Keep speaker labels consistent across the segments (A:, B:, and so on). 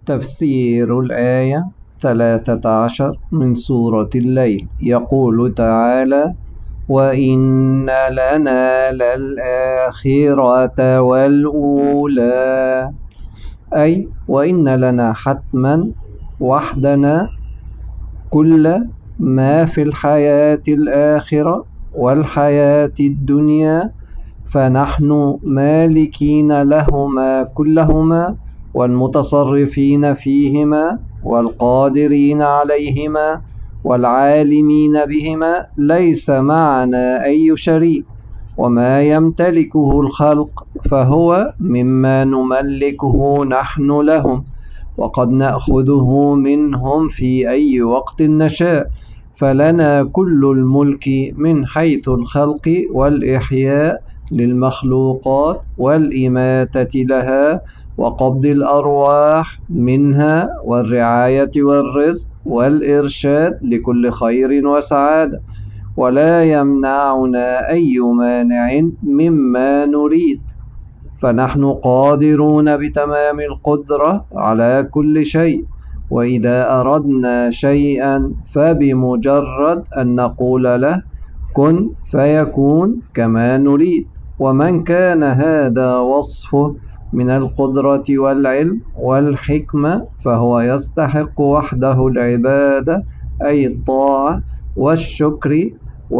A: تفسير الآية 13 من سورة الليل. يقول تعالى: وإن لنا للآخرة والأولى، أي وإن لنا حتما وحدنا كل ما في الحياة الآخرة والحياة الدنيا، فنحن مالكين لهما كلهما والمتصرفين فيهما والقادرين عليهما والعالمين بهما، ليس معنا أي شريك. وما يمتلكه الخلق فهو مما نملكه نحن لهم، وقد نأخذه منهم في أي وقت نشاء، فلنا كل الملك من حيث الخلق والإحياء للمخلوقات والإماتة لها وقبض الأرواح منها والرعاية والرزق والإرشاد لكل خير وسعادة، ولا يمنعنا أي مانع مما نريد، فنحن قادرون بتمام القدرة على كل شيء. وإذا أردنا شيئا فبمجرد أن نقول له كن فيكون كما نريد. ومن كان هذا وصفه من القدرة والعلم والحكمة فهو يستحق وحده العبادة، أي الطاعة والشكر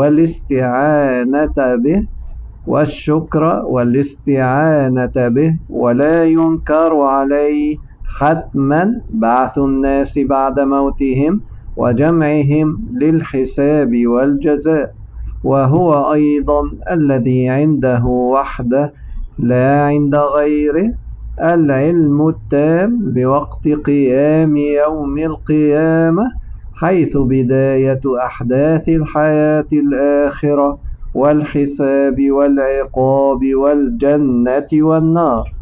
A: والاستعانة به، ولا ينكر عليه حتما بعث الناس بعد موتهم وجمعهم للحساب والجزاء، وهو أيضا الذي عنده وحده لا عند غيره العلم التام بوقت قيام يوم القيامة، حيث بداية أحداث الحياة الآخرة والحساب والعقاب والجنة والنار.